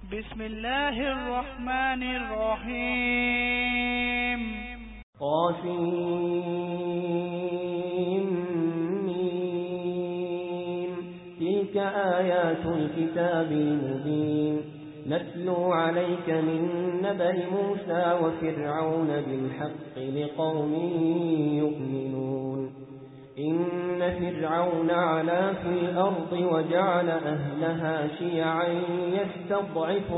بسم الله الرحمن الرحيم. طاسين. تلك آيات الكتاب المبين نتلو عليك من نبأ موسى وفرعون بالحق لقوم يؤمنون. إن فرعون علا في الأرض وجعل أهلها شيعا يستضعف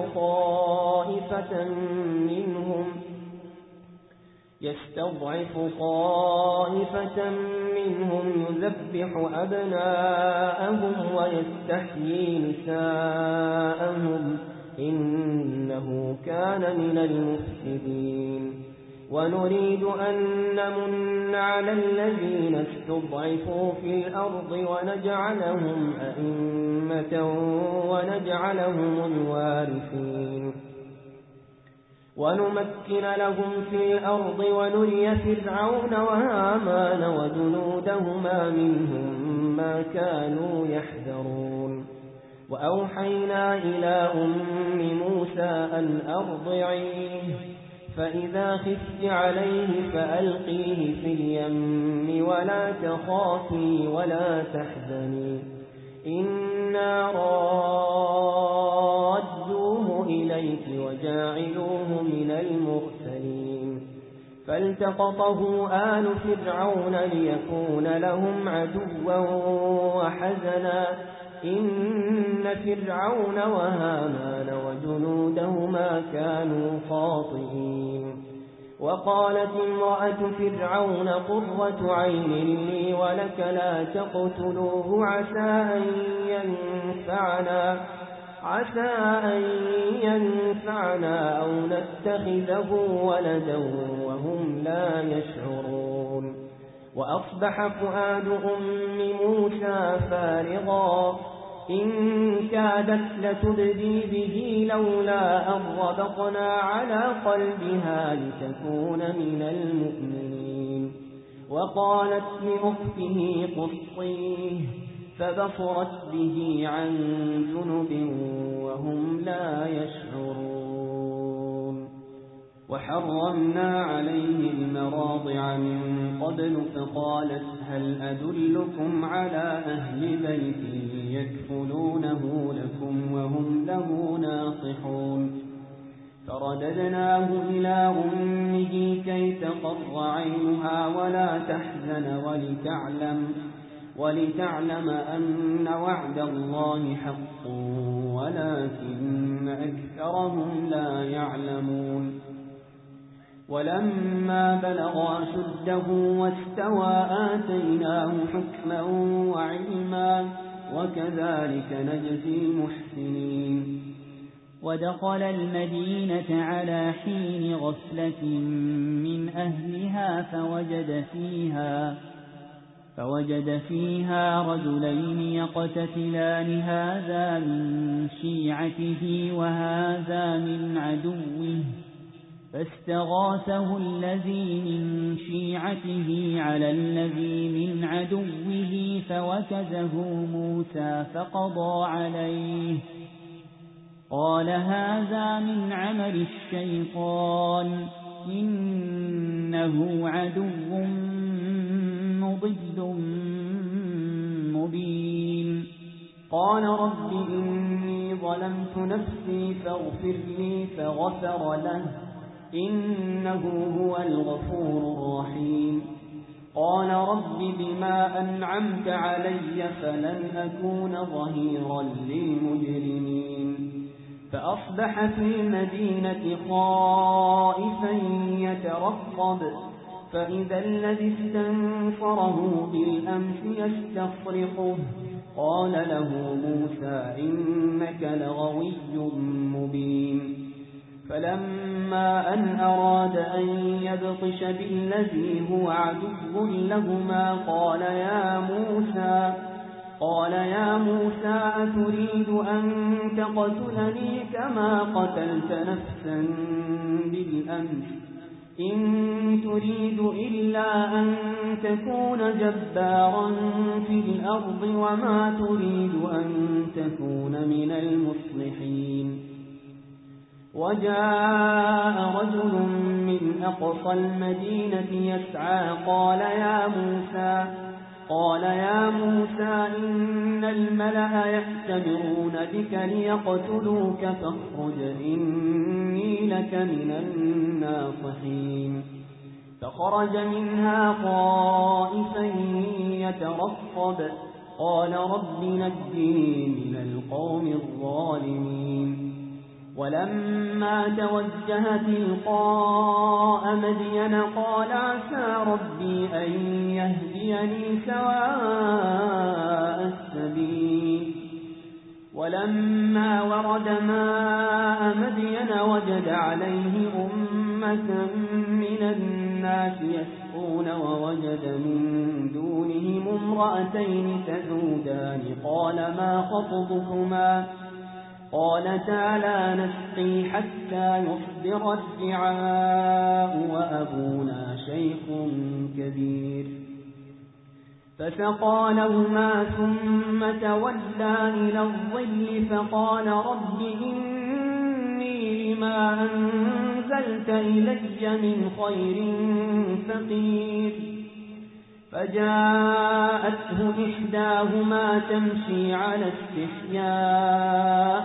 طائفة منهم يذبح أبناءهم ويستحيي نساءهم إنه كان من المفسدين. ونريد أن نمن على الذين استضعفوا في الأرض ونجعلهم أئمة ونجعلهم الوارثين ونمكن لهم في الأرض ونري فرعون وهامان وجنودهما منهم ما كانوا يحذرون. وأوحينا إلى أم موسى أن أرضعيه فإذا خفت عليه فألقيه في اليم ولا تخافي ولا تحزني إنا رادوه إليك وجاعلوه من المرسلين. فالتقطه آل فرعون ليكون لهم عدوا وحزنا إن فرعون وهامان وجنودهما كانوا خاطئين. وقالت امرأة فرعون قرة عين لي ولك لا تقتلوه عسى أن ينفعنا أو نتخذه ولدا وهم لا يشعرون. وأصبح فؤاد أم موسى فارغا إن كادت لتبدي به لولا أن ربطنا على قلبها لتكون من المؤمنين. وقالت لأخته قصيه فبصرت به عن جنب وهم لا يشعرون. وحرمنا عليه المراضع من قبل فقالت هل أدلكم على أهل بيت يكفلونه لكم وهم له ناصحون. فرددناه إلى أمه كي تقر عينها ولا تحزن ولتعلم أن وعد الله حق ولكن أكثرهم لا يعلمون. ولما بلغ أشده واستوى آتيناه حكما وعلما وكذلك نجزي المحسنين. ودخل المدينة على حين غفلة من أهلها فوجد فيها رجلين يقتتلان هذا من شيعته وهذا من عدوه فاستغاثه الذي من شيعته على الذي من عدوه فوكزه موسى فقضى عليه قال هذا من عمل الشيطان إنه عدو مضل مبين. قال رب إني ظلمت نفسي فاغفر لي فغفر له إنه هو الغفور الرحيم. قال رب بما أنعمت علي فلن أكون ظهيرا للمجرمين. فأصبح في المدينة خائفا يترقب فإذا الذي استنصره بالأمس يستصرخه قال له موسى إنك لغوي مبين. فلما أن أراد أن يبطش بالذي هو عدو لهما قال يا موسى أتريد أن تقتلني كما قتلت نفسا بالأمس إن تريد إلا أن تكون جبارا في الأرض وما تريد أن تكون من المصلحين. وجاء رجل من أقصى المدينة يسعى قال يا موسى إن الملأ يأتمرون بك ليقتلوك فاخرج إني لك من الناصحين فخرج منها خائفا يترقب قال رب نجني من القوم الظالمين ولما توجه تلقاء مدين قال عسى ربي أن يهديني سواء السبيل ولما ورد ماء مدين وجد عليه أمة من الناس يسقون ووجد من دونهم امرأتين تذودان قال ما خطبكما قالتا لا نسقي حتى يصدر الرعاء وأبونا شيخ كبير فسقى لهما ثم تولى إلى الظل فقال رب إني لما أنزلت إلي من خير فقير فجاءته إحداهما تمشي على استحياء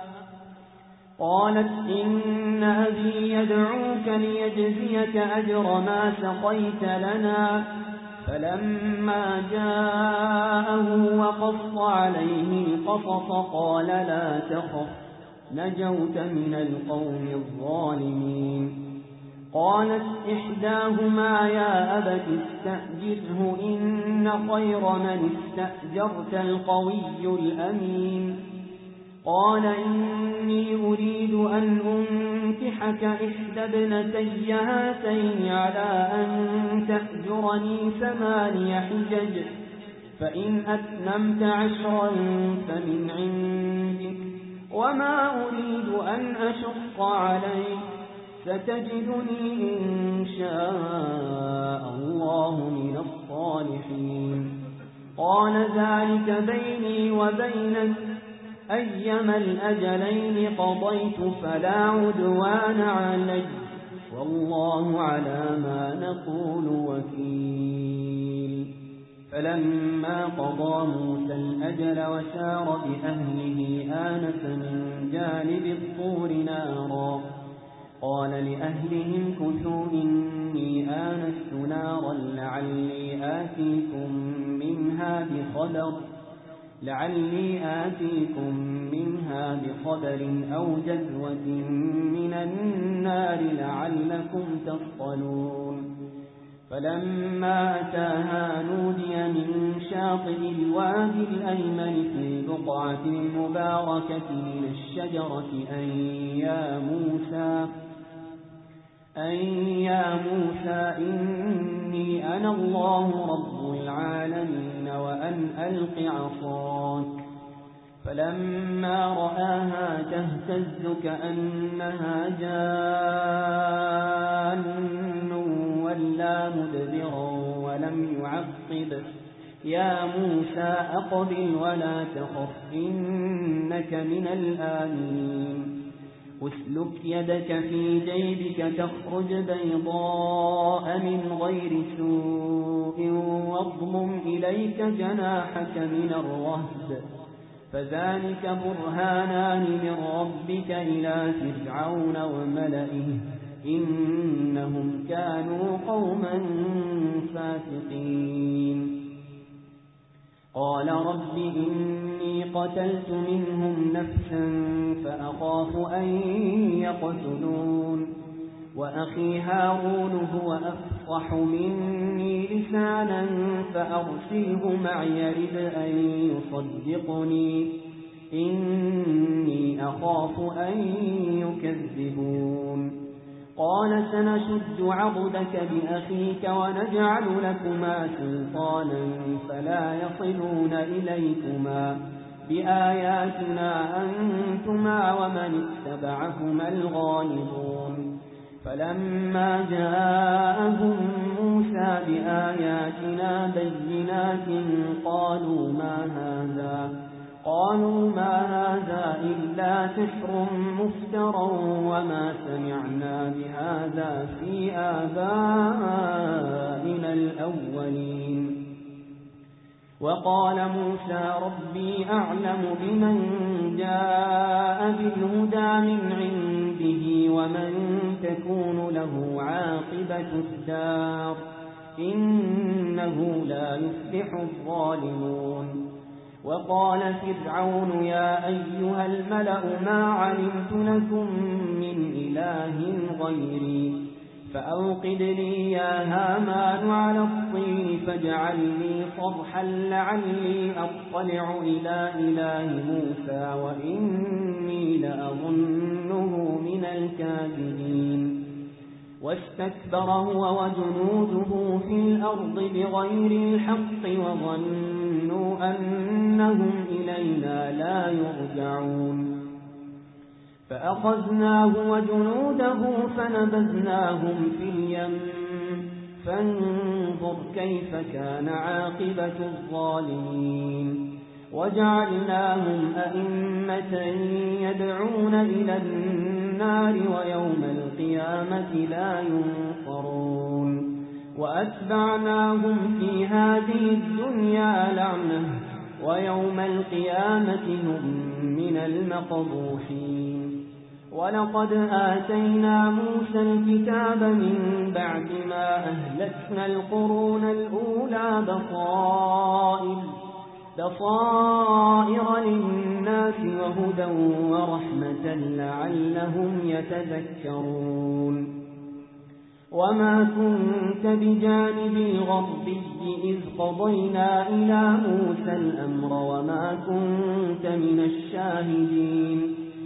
قالت إن أبي يدعوك ليجزيك أجر ما سقيت لنا فلما جاءه وقص عليه القصص قال لا تخف نجوت من القوم الظالمين قالت إحداهما يا أبت استأجره إن خير من استأجرت القوي الأمين قال إني أريد أن أنكحك إحدى ابنتي هاتين على أن تأجرني 8 حجج فإن أتممت 10 فمن عندك وما أريد أن أشق عليك ستجدني إن شاء الله من الصالحين قال ذلك بيني وبينك أيما الأجلين قضيت فلا عدوان علي والله على ما نقول وكيل فلما قضى موسى الأجل وسار بأهله آنس من جانب الطور نارا قال لأهلهم كثوا إني آنست نارا لعلي آتيكم منها بخبر أو جذوة من النار لعلكم تصطلون فلما أتاها نودي من شاطئ الوادي الأيمن في البقعة المباركة من الشجرة أن يا موسى إني أنا الله رب العالمين وأن ألق عصاك فلما رآها تهتز كأنها جان ولا مدبرا ولم يعقب يا موسى أقبل ولا تخف إنك من الآمنين اسلك يدك في جيبك تخرج بيضاء من غير سوء واضمم إليك جناحك من الرهب فذلك برهانان من ربك إلى فرعون وملئه إنهم كانوا قوما فاسقين قال رب إني قتلت منهم نفسا فأخاف أن يقتلون وأخي هارون هو أفصح مني لسانا فأرسله معي يرد أن يصدقني إني أخاف أن يكذبون قال سنشد عضدك بأخيك ونجعل لكما سلطانا فلا يصلون إليكما بآياتنا أنتما ومن اتبعكما الغالبون فلما جاءهم موسى بآياتنا بينات قالوا ما هذا إلا سحر مفترى وما سمعنا بهذا في آبائنا الأولين. وقال موسى ربي أعلم بمن جاء بالهدى من عنده ومن تكون له عاقبة الدار إنه لا يفلح الظالمون. وقال فرعون يا أيها الملأ ما علمت لكم من إله غيري فأوقد لي يا هامان على الطين فاجعل لي صرحا لعلي أطلع إلى إله موسى وإني لأظنه من الكاذبين. واستكبر هو وجنوده في الأرض بغير الحق وظنوا أنهم إلينا لا يرجعون. فأخذناه وجنوده فنبذناهم في اليم فانظر كيف كان عاقبة الظالمين. وجعلناهم أئمة يدعون إلى النار ويوم القيامة لا ينصرون. وأتبعناهم في هذه الدنيا لعنة ويوم القيامة هم من المقبوحين. ولقد آتينا موسى الكتاب من بعد ما أهلكنا القرون الأولى بصائر للناس وهدى ورحمة لعلهم يتذكرون. وما كنت بجانب الغربي إذ قضينا إلى موسى الأمر وما كنت من الشاهدين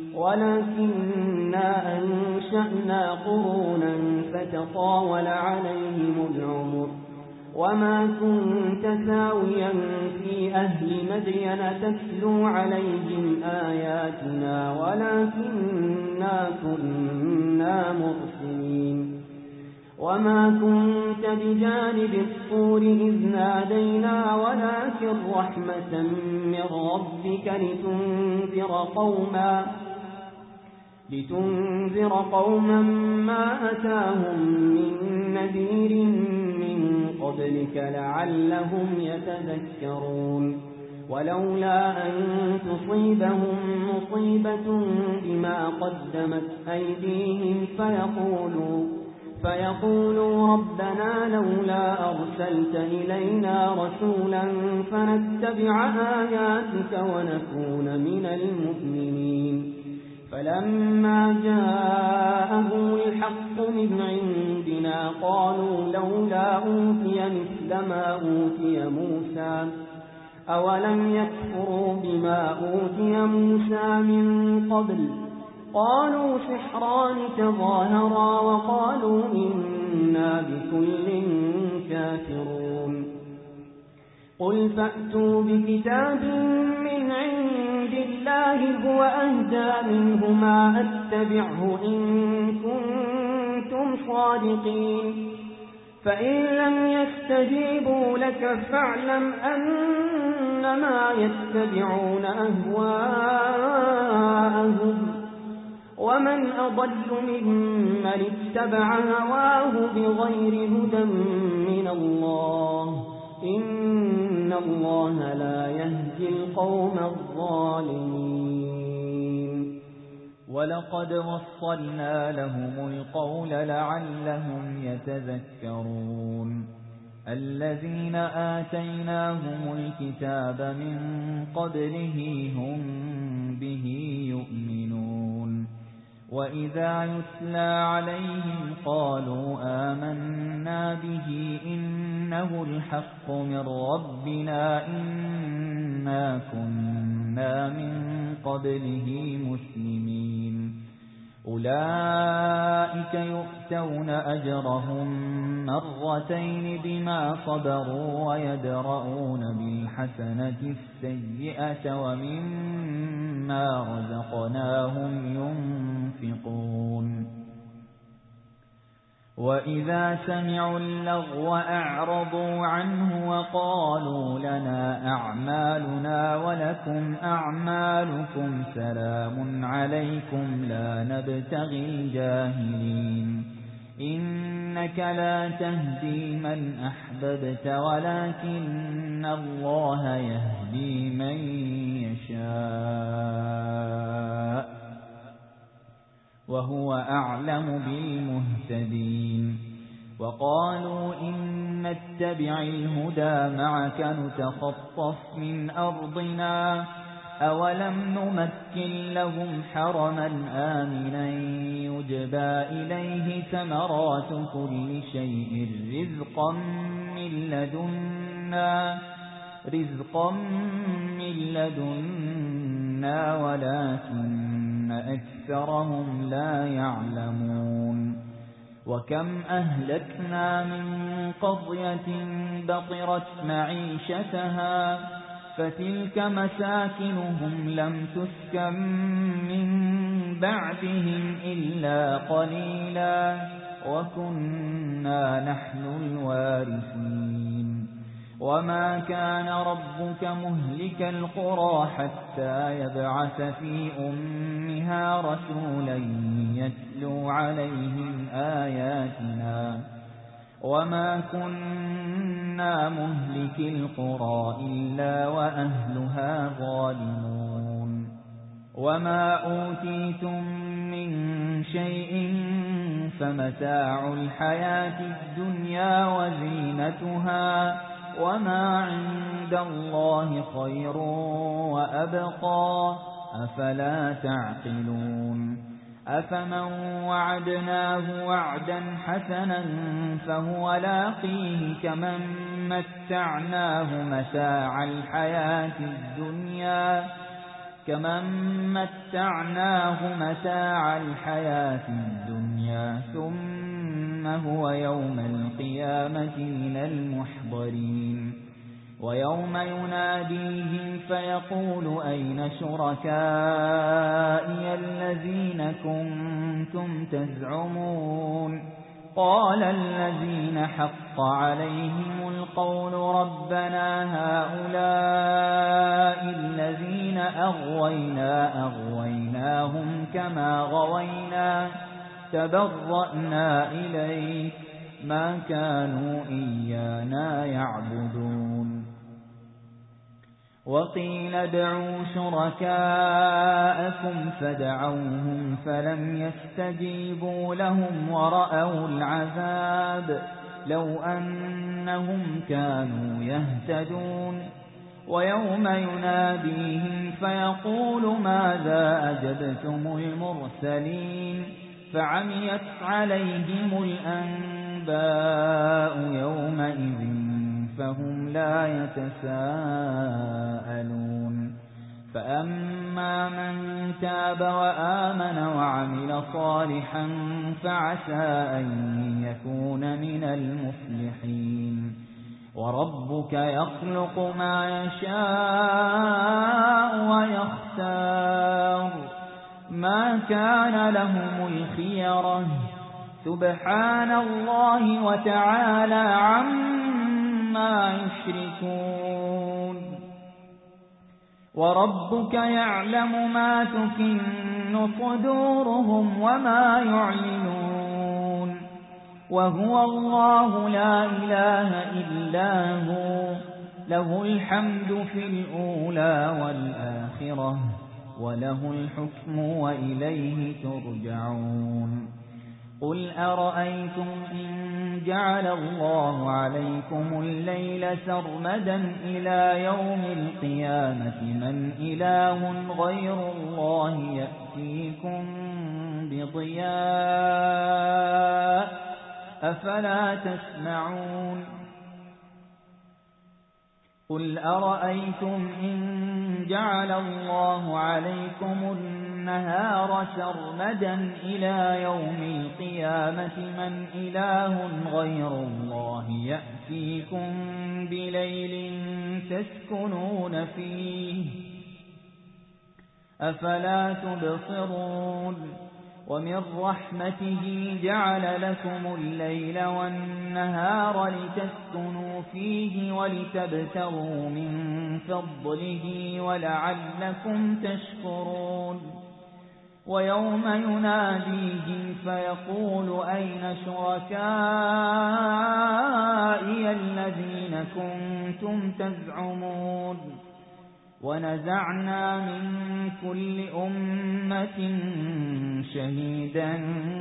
ولكننا أنشأنا قرونا فتطاول عليهم العمر. وما كنت ساويا في أهل مدين تتلو عليهم آياتنا ولكننا كنا مرسلين. وما كنت بجانب الطور إذ نادينا ولكن رحمة من ربك لتنذر قوما ما أتاهم من نذير من قبلك لعلهم يتذكرون. ولولا أن تصيبهم مصيبة بما قدمت أيديهم فيقولوا ربنا لولا أرسلت إلينا رسولا فنتبع آياتك ونكون من المؤمنين. فلما جاءهم الحق من عندنا قالوا لولا أوتي مثل ما أوتي موسى أولم يكفروا بما أوتي موسى من قبل قالوا سحران تظاهرا وقالوا إنا بكل كافرون. قل فأتوا بكتاب من عند الله هو أهدى منهما أتبعه إن كنتم صادقين. فإن لم يستجيبوا لك فاعلم أنما يتبعون أهواءهم ومن أضل ممن اتبع هواه بغير هدى من الله إن الله لا يهدي القوم الظالمين. ولقد وصلنا لهم القول لعلهم يتذكرون. الذين آتيناهم الكتاب من قبله هم به يؤمنون. وإذا يتلى عليهم قالوا آمنا به إنه الحق من ربنا إنا كنا من قبله مسلمين. أولئك يؤتون أجرهم مرتين بما صبروا ويدرؤون بالحسنة السيئة ومما رزقناهم ينفقون. وَإِذَا سَمِعُوا اللَّغْوَ أَعْرَضُوا عَنْهُ وَقَالُوا لَنَا أَعْمَالُنَا وَلَكُمْ أَعْمَالُكُمْ سَلَامٌ عَلَيْكُمْ لَا نَبْتَغِي الْجَاهِلِينَ إِنَّكَ لَا تَهْدِي مَنْ أَحْبَبْتَ وَلَكِنَّ اللَّهَ يَهْدِي مَن يَشَاءُ وَهُوَ أَعْلَمُ بِالْمُهْتَدِينَ وَقَالُوا إِن نَّتَّبِعِ الْهُدَى مَعَكَ نُتَخَطَّفْ مِنْ أَرْضِنَا أَوَلَمْ نُمَكِّن لَّهُمْ حَرَمًا آمِنًا يُجْبَىٰ إِلَيْهِ ثَمَرَاتُ كُلِّ شَيْءٍ رِزْقًا مِّن لَّدُنَّا وَلَكِنَّ أَكْثَرَهُمْ لَا يَعْلَمُونَ وَكَمْ أَهْلَكْنَا مِن قَرْيَةٍ بَطِرَتْ مَعِيشَتَهَا فَتِلْكَ مَسَاكِنُهُمْ لَمْ تُسْكَن مِّن بَعْدِهِمْ إِلَّا قَلِيلًا وَكُنَّا نَحْنُ الْوَارِثِينَ وَمَا كَانَ رَبُّكَ مُهْلِكَ الْقُرَىٰ حَتَّىٰ يَبْعَثَ فِي أُمِّهَا رَسُولًا يَتْلُو عَلَيْهِمْ آيَاتِنَا وَمَا كُنَّا مُهْلِكِي الْقُرَىٰ إِلَّا وَأَهْلُهَا ظَالِمُونَ وَمَا أُوتِيتُم مِّن شَيْءٍ فَمَتَاعُ الْحَيَاةِ الدُّنْيَا وَزِينَتُهَا وَمَا عِندَ اللَّهِ خَيْرٌ وَأَبْقَىٰ أَفَلَا تَعْقِلُونَ أَفَمَن وَعَدْنَاهُ وَعْدًا حَسَنًا فَهُوَ لَاقِيهِ كَمَن مَّتَّعْنَاهُ مَتَاعَ الْحَيَاةِ الدُّنْيَا ثُمَّ هُوَ يَوْمَ الْقِيَامَةِ مِنَ الْمُحْضَرِينَ وَيَوْمَ يُنَادِيهِمْ فَيَقُولُ أَيْنَ شُرَكَائِيَ الَّذِينَ كُنتُمْ تَزْعُمُونَ قَالَ الَّذِينَ حَقَّ عَلَيْهِمُ الْقَوْلُ رَبَّنَا هَؤُلَاءِ الَّذِينَ أَغْوَيْنَاهُمْ كَمَا غَوَيْنَا تَبَرَّأْنَا إِلَيْكَ مَا كَانُوا إِيَّانَا يَعْبُدُونَ وَقِيلَ ادْعُوا شُرَكَاءَكُمْ فَدَعَوْهُمْ فَلَمْ يَسْتَجِيبُوا لَهُمْ وَرَأَوُا الْعَذَابَ لَوْ أَنَّهُمْ كَانُوا يَهْتَدُونَ وَيَوْمَ يُنَادِيهِمْ فَيَقُولُ مَاذَا أَجَبْتُمُ الْمُرْسَلِينَ فَعَمِيَتْ عَلَيْهِمُ الْأَنبَاءُ يَوْمَئِذٍ فَهُمْ لَا يَتَسَاءَلُونَ فَأَمَّا مَن تَابَ وَآمَنَ وَعَمِلَ صَالِحًا فَعَسَىٰ أَن يَكُونَ مِنَ الْمُفْلِحِينَ وَرَبُّكَ يَخْلُقُ مَا يَشَاءُ وَيَخْتَارُ مَا كَانَ لَهُمُ الْخِيَرَةُ سُبْحَانَ اللَّهِ وَتَعَالَىٰ عَمَّا يُشْرِكُونَ وَرَبُّكَ يَعْلَمُ مَا تُكِنُّ صُدُورُهُمْ وَمَا يُعْلِنُونَ وَهُوَ اللَّهُ لَا إِلَٰهَ إِلَّا هُوَ لَهُ الْحَمْدُ فِي الْأُولَىٰ وَالْآخِرَةِ وَلَهُ الْحُكْمُ وَإِلَيْهِ تُرْجَعُونَ قُلْ أَرَأَيْتُمْ إِن جَعَلَ اللَّهُ عَلَيْكُمُ اللَّيْلَ سَرْمَدًا إِلَىٰ يَوْمِ الْقِيَامَةِ مَنْ إِلَٰهٌ غَيْرُ اللَّهِ يَأْتِيكُم بِضِيَاءٍ أَفَلَا تَسْمَعُونَ قُلْ أَرَأَيْتُمْ إِن جَعَلَ اللَّهُ عَلَيْكُمُ النَّهَارَ سَرْمَدًا إِلَىٰ يَوْمِ الْقِيَامَةِ مَنْ إِلَٰهٌ غَيْرُ اللَّهِ يَأْتِيكُم بِلَيْلٍ تَسْكُنُونَ فِيهِ أَفَلَا تُبْصِرُونَ ومن رحمته جعل لكم الليل والنهار لتسكنوا فيه ولتبتغوا من فضله ولعلكم تشكرون ويوم يناديهم فيقول أين شركائي الذين كنتم تزعمون ونزعنا من كل أمة شهيدا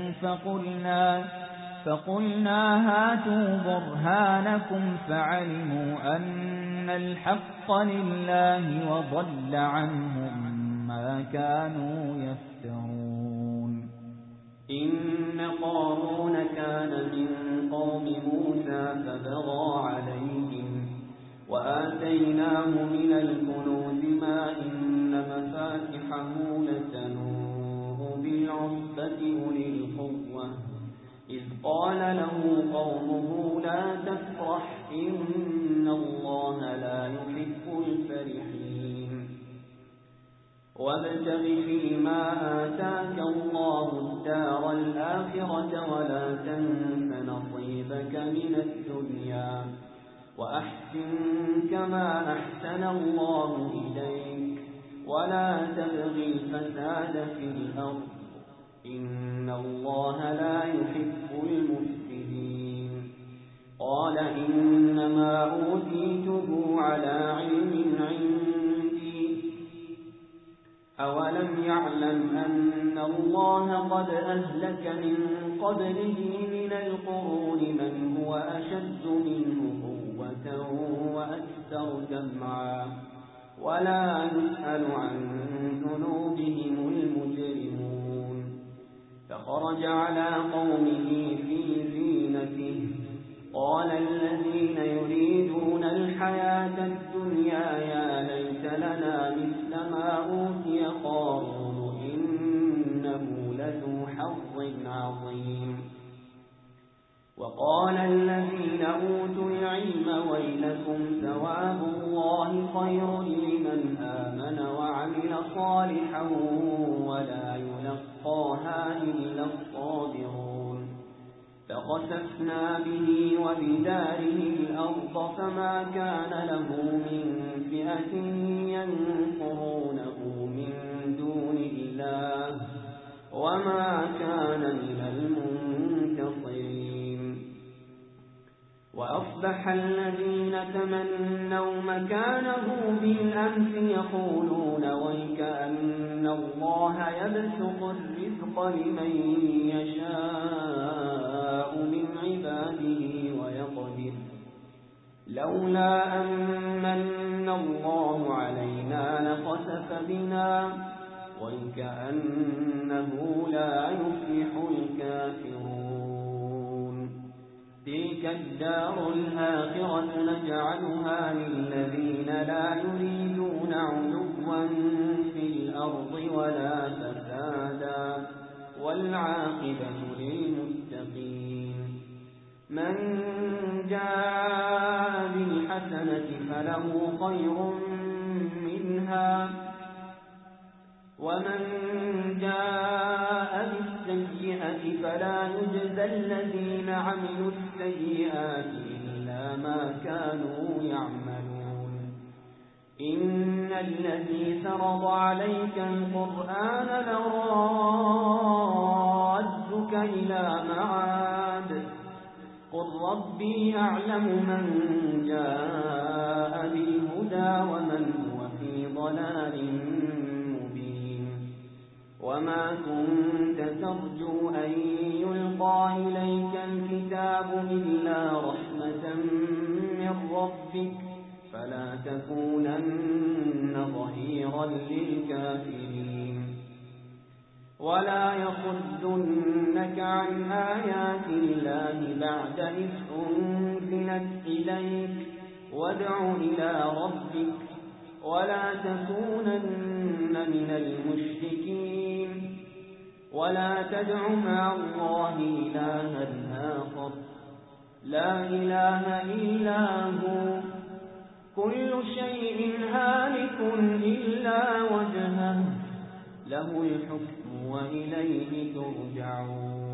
فقلنا هاتوا برهانكم فعلموا أن الحق لله وضل عنهم ما كانوا يفترون إن قارون كان من قوم موسى فبغى عليهم وآتيناه من الكنوز ما إن مفاتحه لتنوء بالعصبة أولي القوة إذ قال له قومه لا تفرح إن الله لا يحب الفرحين وابتغ فيما آتاك الله الدار الآخرة ولا تنس نصيبك من الدنيا وأحسن كما أحسن الله إليك ولا تبغ الفساد في الأرض إن الله لا يحب المفسدين قال إنما أوتيته على علم عندي أولم يعلم أن الله قد أهلك من قبله من القرون من هو أشد منه قوة وأكثر جمعا ولا يسأل عن ذنوبهم المجرمون فخرج على قومه في زينته قال الذين يريدون الحياة الدنيا يا ليت لنا مثل ما أوتي قارون إنه لذو حظ عظيم وقال الذين أوتوا العلم ويلكم ثواب الله خير لمن آمن وعمل صالحا ولا يلقاها إلا الصابرون فخسفنا به وبداره الأرض فما كان له من فئة ينصرونه من دون الله وما كان من المنتصرين وأصبح الذين تمنوا مكانه بالأمس يقولون ويكأن الله يبسط الرزق لمن يشاء من عباده ويقدر لولا أمن الله علينا لخسف بنا ويكأنه لا يفلح الكافرون تلك الدار الآخرة نجعلها للذين لا يريدون علوا في الأرض ولا فسادا والعاقبة للمتقين من جاء بالحسنة فله خير منها ومن جاء بالسيئة فلا يجزى الذين عملوا السيئات إلا ما كانوا يعملون إن الذي فرض عليك القرآن لرادك إلى معاد قل ربي أعلم من جاء بالهدى ومن هو في ضلال مبين وما كنت ترجو أن يلقى إليك الكتاب إلا رحمة من ربك فلا تكونن ظهيرا للكافرين ولا يصدنك عن آيات الله بعد إذ أنزلت إليك وادع إلى ربك ولا تكونن من المشركين ولا تدع مع الله إلها آخر لا إله إلا هو كل شيء هالك إلا وجهه له الحكم وإليه ترجعون.